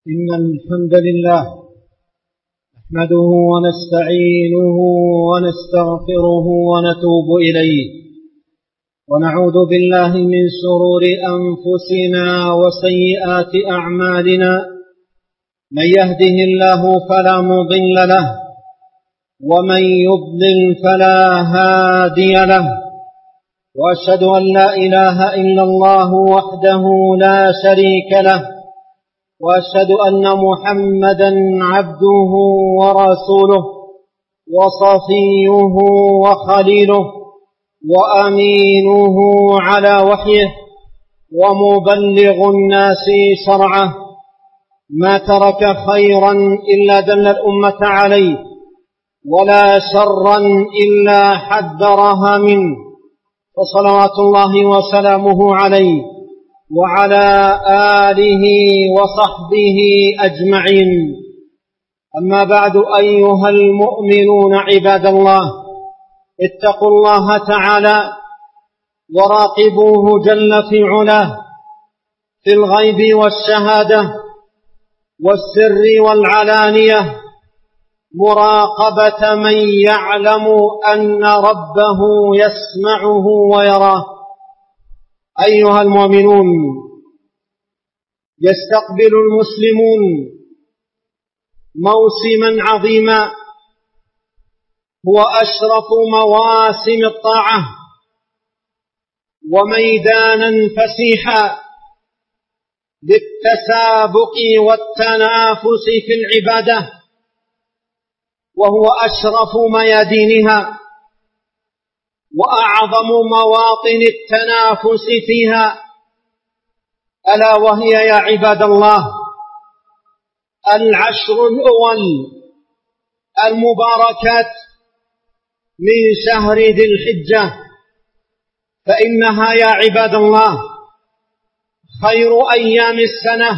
إن الحمد لله نحمده ونستعينه ونستغفره ونتوب إليه ونعوذ بالله من شرور أنفسنا وسيئات أعمالنا. من يهده الله فلا مضل له ومن يضلل فلا هادي له، وأشهد أن لا إله إلا الله وحده لا شريك له، وأشهد أن محمدا عبده ورسوله وصفيه وخليله وأمينه على وحيه ومبلغ الناس شرعه، ما ترك خيرا إلا دل الأمة عليه ولا شرا إلا حذرها منه، فصلوات الله وسلامه عليه وعلى آله وصحبه أجمعين. أما بعد، أيها المؤمنون عباد الله، اتقوا الله تعالى وراقبوه جل في علاه في الغيب والشهادة والسر والعلانية، مراقبة من يعلم أن ربه يسمعه ويراه. أيها المؤمنون، يستقبل المسلمون موسما عظيما هو أشرف مواسم الطاعة وميدانا فسيحا للتسابق والتنافس في العبادة، وهو أشرف ميادينها وأعظم مواطن التنافس فيها، ألا وهي يا عباد الله العشر الأول المباركات من شهر ذي الحجة، فإنها يا عباد الله خير أيام السنة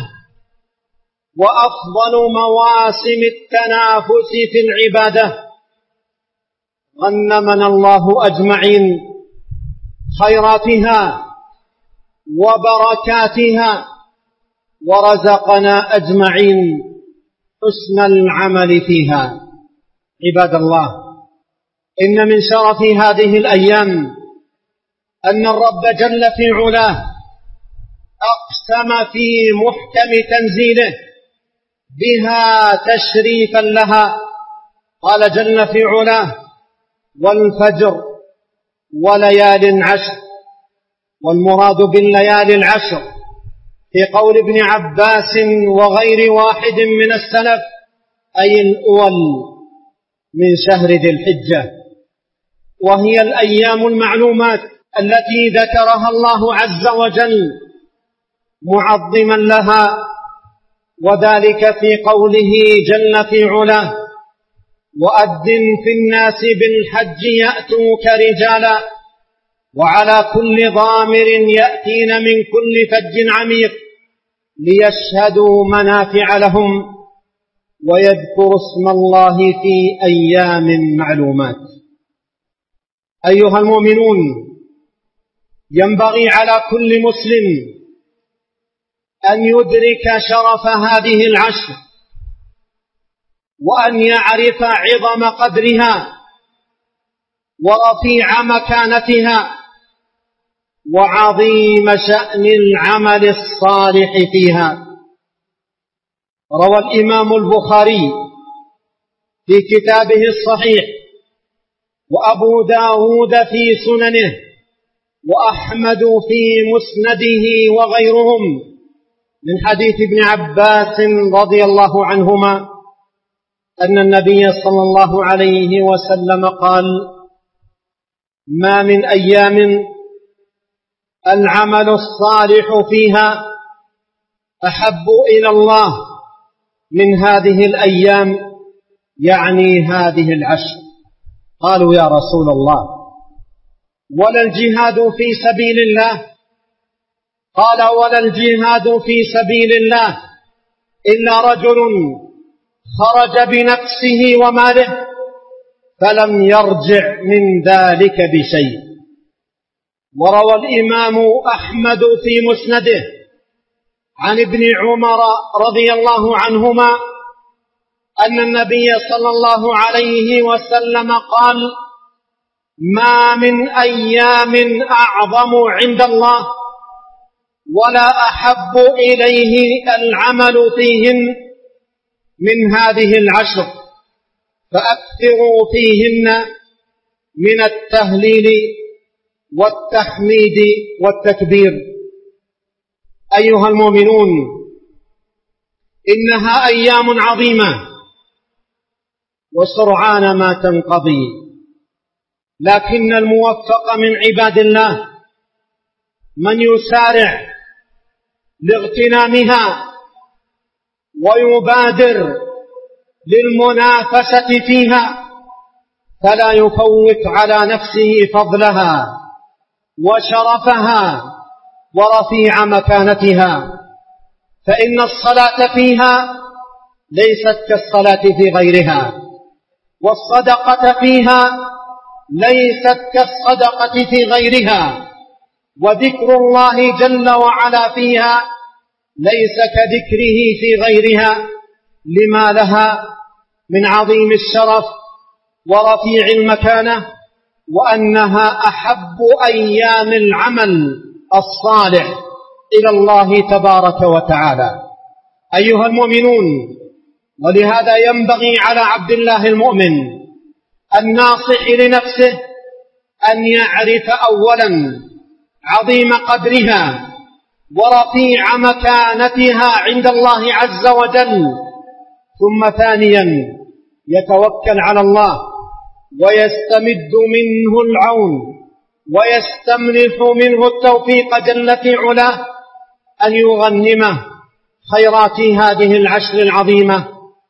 وأفضل مواسم التنافس في العبادة. غنمنا الله أجمعين خيراتها وبركاتها، ورزقنا أجمعين حسن العمل فيها. عباد الله، إن من شرف هذه الأيام أن الرب جل في علاه أقسم في محكم تنزيله بها تشريفا لها، قال جل في علاه: والفجر وليال عشر. والمراد بالليالي العشر في قول ابن عباس وغير واحد من السلف أي الأول من شهر ذي الحجة، وهي الأيام المعلومات التي ذكرها الله عز وجل معظما لها، وذلك في قوله جل في علاه: وأذن في الناس بالحج يأتوك رجالا وعلى كل ضامر يأتين من كل فج عميق ليشهدوا منافع لهم ويذكروا اسم الله في أيام معلومات. أيها المؤمنون، ينبغي على كل مسلم أن يدرك شرف هذه العشر، وأن يعرف عظم قدرها ورفيع مكانتها وعظيم شأن العمل الصالح فيها. روى الإمام البخاري في كتابه الصحيح، وأبو داود في سننه، وأحمد في مسنده وغيرهم من حديث ابن عباس رضي الله عنهما أن النبي صلى الله عليه وسلم قال: ما من أيام العمل الصالح فيها أحب إلى الله من هذه الأيام، يعني هذه العشر. قالوا: يا رسول الله، ولا الجهاد في سبيل الله؟ قال: ولا الجهاد في سبيل الله إلا رجل خرج بنفسه وماله فلم يرجع من ذلك بشيء. وروى الإمام أحمد في مسنده عن ابن عمر رضي الله عنهما أن النبي صلى الله عليه وسلم قال: ما من أيام أعظم عند الله ولا أحب إليه العمل فيهن من هذه العشر، فأكثروا فيهن من التهليل والتحميد والتكبير. أيها المؤمنون، إنها أيام عظيمة وسرعان ما تنقضي، لكن الموفق من عباد الله من يسارع لاغتنامها ويبادر للمنافسة فيها، فلا يفوت على نفسه فضلها وشرفها ورفيع مكانتها، فإن الصلاة فيها ليست كالصلاة في غيرها، والصدقة فيها ليست كالصدقة في غيرها، وذكر الله جل وعلا فيها ليس كذكره في غيرها، لما لها من عظيم الشرف ورفيع المكانة، وأنها أحب أيام العمل الصالح إلى الله تبارك وتعالى. أيها المؤمنون، ولهذا ينبغي على عبد الله المؤمن الناصح لنفسه أن يعرف أولا عظيم قدرها ورفيع مكانتها عند الله عز وجل، ثم ثانيا يتوكل على الله ويستمد منه العون ويستمنح منه التوفيق جل في علاه أن يغنمه خيرات هذه العشر العظيمة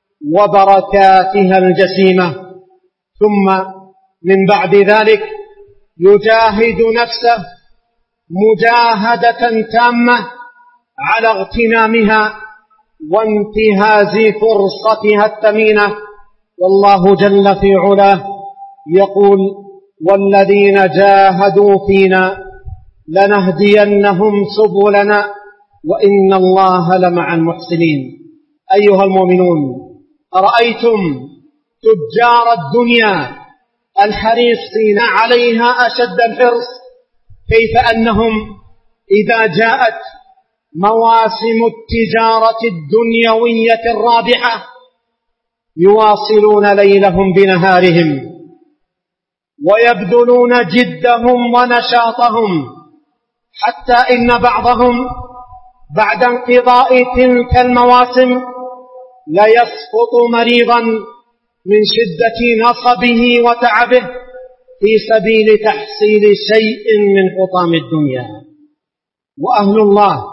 وبركاتها الجسيمة، ثم من بعد ذلك يجاهد نفسه مجاهدة تامة على اغتنامها وانتهاز فرصتها الثمينة. والله جل في علاه يقول: والذين جاهدوا فينا لنهدينهم سبلنا وإن الله لمع المحسنين. أيها المؤمنون، أرأيتم تجار الدنيا الحريصين عليها أشد الحرص، كيف أنهم إذا جاءت مواسم التجارة الدنيوية الرابحة يواصلون ليلهم بنهارهم ويبذلون جدهم ونشاطهم، حتى إن بعضهم بعد انقضاء تلك المواسم ليسقط مريضا من شدة نصبه وتعبه في سبيل تحصيل شيء من حطام الدنيا. وأهل الله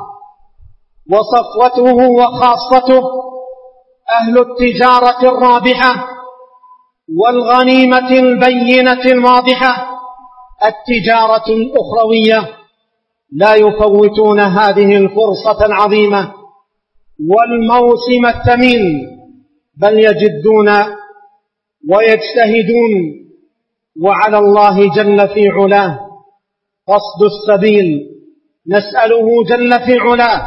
وصفوته وخاصته أهل التجارة الرابحة والغنيمة البينة الواضحة، التجارة الأخروية، لا يفوتون هذه الفرصة العظيمة والموسم الثمين، بل يجدون ويجتهدون، وعلى الله جل في علاه قصد السبيل. نسأله جل في علاه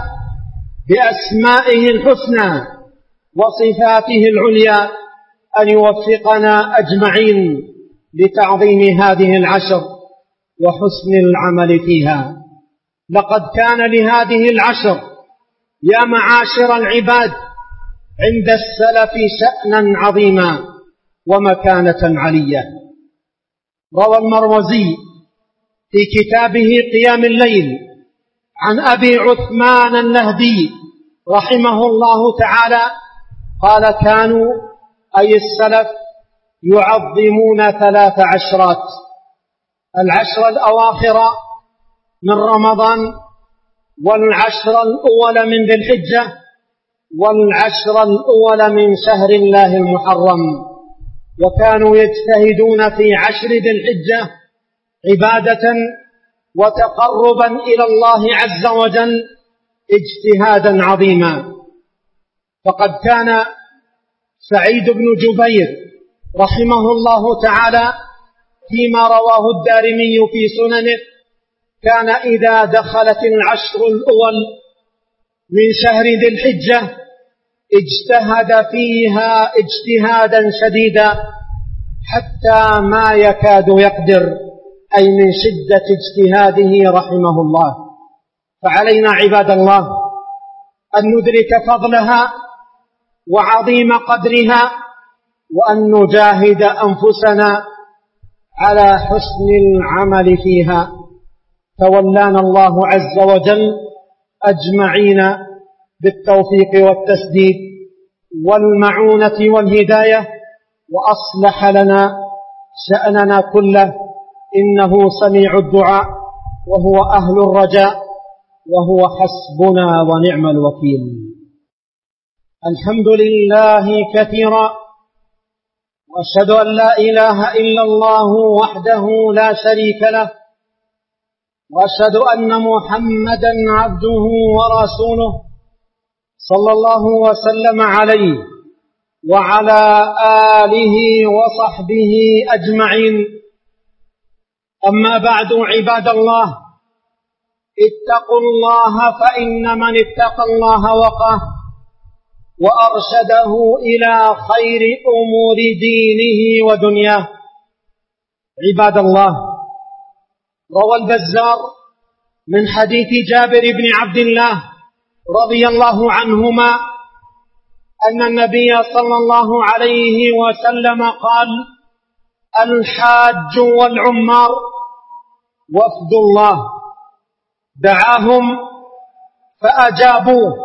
بأسمائه الحسنى وصفاته العليا أن يوفقنا أجمعين لتعظيم هذه العشر وحسن العمل فيها. لقد كان لهذه العشر يا معاشر العباد عند السلف شأنا عظيما ومكانة علية. روى المروزي في كتابه قيام الليل عن أبي عثمان النهدي رحمه الله تعالى قال: كانوا أي السلف يعظمون 3 عشرات: العشر الأواخر من رمضان، والعشر الأول من ذي الحجة، والعشر الأول من شهر الله المحرم. وكانوا يجتهدون في عشر ذي الحجة عبادة وتقربا إلى الله عز وجل اجتهادا عظيما. فقد كان سعيد بن جبير رحمه الله تعالى فيما رواه الدارمي في سننه كان إذا دخلت العشر الأول من شهر ذي الحجة اجتهد فيها اجتهادا شديدا حتى ما يكاد يقدر، أي من شدة اجتهاده رحمه الله. فعلينا عباد الله أن ندرك فضلها وعظيم قدرها، وأن نجاهد أنفسنا على حسن العمل فيها. تولانا الله عز وجل أجمعين بالتوفيق والتسديد والمعونة والهداية، وأصلح لنا شأننا كله، إنه سميع الدعاء وهو أهل الرجاء وهو حسبنا ونعم الوكيل. الحمد لله كثيرا، وأشهد أن لا إله إلا الله وحده لا شريك له، وأشهد أن محمدا عبده ورسوله صلى الله وسلم عليه وعلى آله وصحبه أجمعين. أما بعد عباد الله، اتقوا الله، فإن من اتقى الله وقاه وأرشده إلى خير أمور دينه ودنياه. عباد الله، روى البزار من حديث جابر بن عبد الله رضي الله عنهما أن النبي صلى الله عليه وسلم قال: الحاج والعمار وفد الله، دعاهم فأجابوه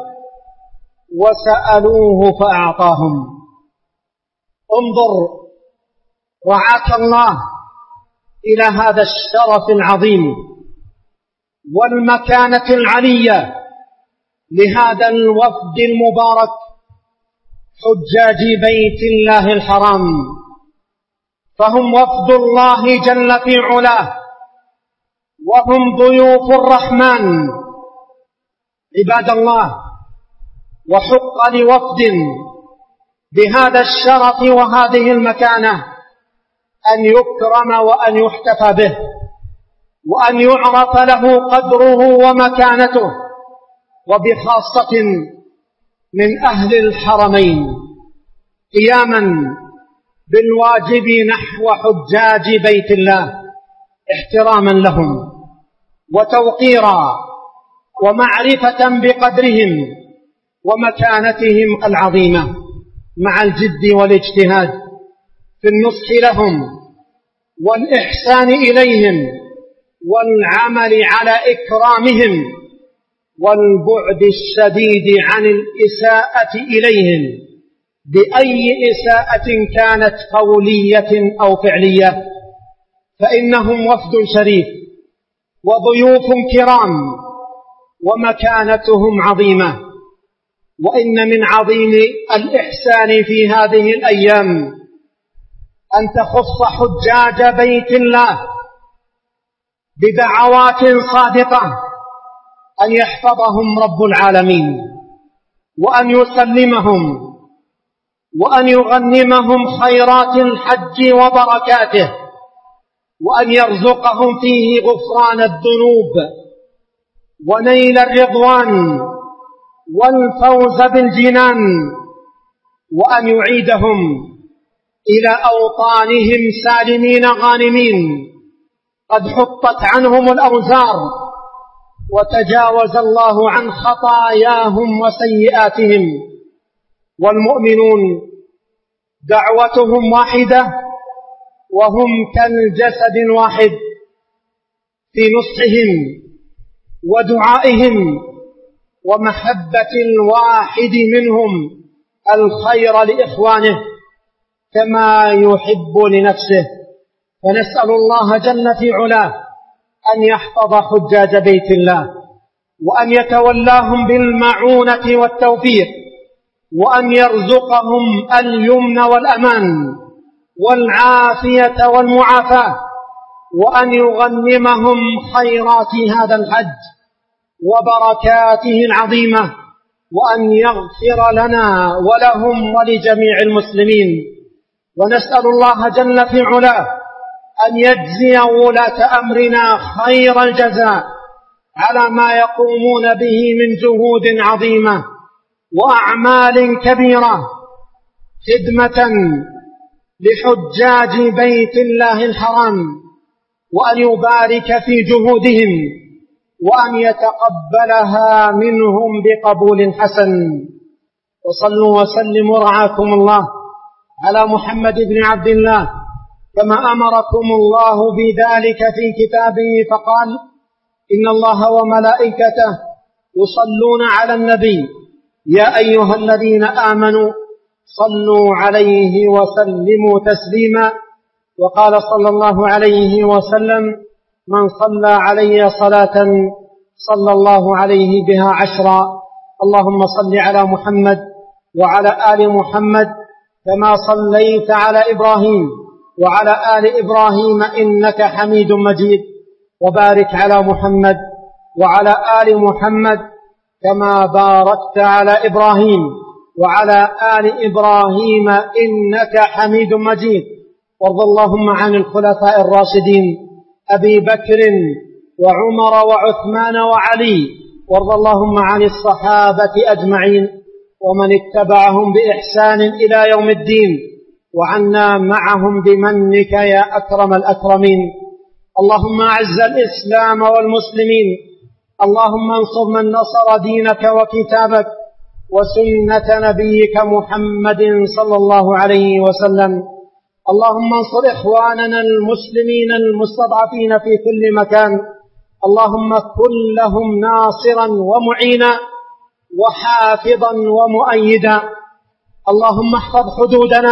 وسألوه فأعطاهم. انظر رعاك الله إلى هذا الشرف العظيم والمكانة العلية لهذا الوفد المبارك، حجاج بيت الله الحرام، فهم وفد الله جل في علاه، وهم ضيوف الرحمن. عباد الله، وحق لوفد بهذا الشرف وهذه المكانة أن يكرم وأن يحتفى به، وأن يعرف له قدره ومكانته، وبخاصة من أهل الحرمين، قياما بالواجب نحو حجاج بيت الله، احتراما لهم وتوقيرا ومعرفة بقدرهم ومكانتهم العظيمة، مع الجد والاجتهاد في النصح لهم والإحسان إليهم والعمل على إكرامهم والبعد الشديد عن الإساءة إليهم بأي إساءة كانت قولية أو فعلية، فإنهم وفد شريف وضيوف كرام ومكانتهم عظيمة. وإن من عظيم الإحسان في هذه الأيام أن تخص حجاج بيت الله بدعوات صادقة أن يحفظهم رب العالمين، وأن يسلمهم، وأن يغنمهم خيرات الحج وبركاته، وأن يرزقهم فيه غفران الذنوب ونيل الرضوان والفوز بالجنان، وأن يعيدهم إلى أوطانهم سالمين غانمين قد حطت عنهم الأوزار وتجاوز الله عن خطاياهم وسيئاتهم. والمؤمنون دعوتهم واحدة، وهم كالجسد واحد في نصحهم ودعائهم ومحبة الواحد منهم الخير لإخوانه كما يحب لنفسه. فنسأل الله جل في علاه أن يحفظ حجاج بيت الله، وأن يتولاهم بالمعونة والتوفيق، وأن يرزقهم اليمن والأمان والعافية والمعافاة، وأن يغنمهم خيرات هذا الحج وبركاته العظيمة، وأن يغفر لنا ولهم ولجميع المسلمين. ونسأل الله جل في علاه أن يجزي ولاة أمرنا خير الجزاء على ما يقومون به من جهود عظيمة وأعمال كبيرة خدمة لحجاج بيت الله الحرام، وأن يبارك في جهودهم وأن يتقبلها منهم بقبول حسن. وصلوا وسلموا رعاكم الله على محمد بن عبد الله كما أمركم الله بذلك في كتابه، فقال: إن الله وملائكته يصلون على النبي يا أيها الذين آمنوا صلوا عليه وسلموا تسليما. وقال صلى الله عليه وسلم: من صلى علي صلاة صلى الله عليه بها 10. اللهم صل على محمد وعلى آل محمد كما صليت على إبراهيم وعلى آل إبراهيم إنك حميد مجيد، وبارك على محمد وعلى آل محمد كما باركت على إبراهيم وعلى آل إبراهيم إنك حميد مجيد. وارض اللهم عن الخلفاء الراشدين أبي بكر وعمر وعثمان وعلي، وارض اللهم عن الصحابة أجمعين ومن اتبعهم بإحسان إلى يوم الدين، وعنا معهم بمنك يا أكرم الأكرمين. اللهم أعز الإسلام والمسلمين، اللهم انصر من نصر دينك وكتابك وسنة نبيك محمد صلى الله عليه وسلم. اللهم انصر إخواننا المسلمين المستضعفين في كل مكان، اللهم كن لهم ناصرا ومعينا وحافظا ومؤيدا. اللهم احفظ حدودنا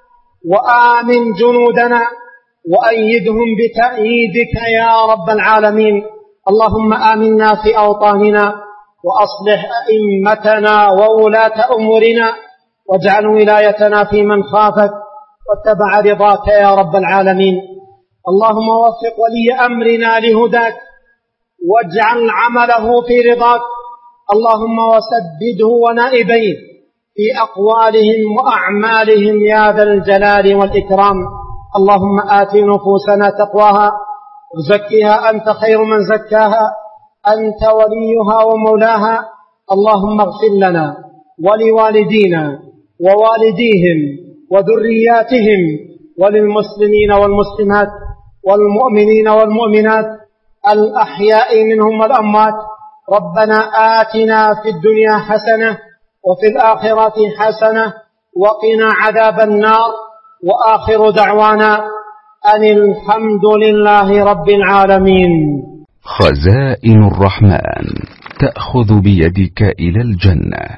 وآمن جنودنا وأيدهم بتأييدك يا رب العالمين. اللهم آمنا في أوطاننا وأصلح أئمتنا وولاة أمورنا، واجعل ولايتنا في من خافك واتبع رضاك يا رب العالمين. اللهم وفق ولي أمرنا لهداك واجعل عمله في رضاك، اللهم وسدده ونائبيه في أقوالهم وأعمالهم يا ذا الجلال والإكرام. اللهم آت نفوسنا تقواها وزكها أنت خير من زكاها، أنت وليها ومولاها. اللهم اغفر لنا ولوالدينا ووالديهم وذرياتهم وللمسلمين والمسلمات والمؤمنين والمؤمنات الأحياء منهم والأموات. ربنا آتنا في الدنيا حسنة وفي الآخرة حسنة وقنا عذاب النار. وآخر دعوانا أن الحمد لله رب العالمين. خزائن الرحمن تأخذ بيدك إلى الجنة.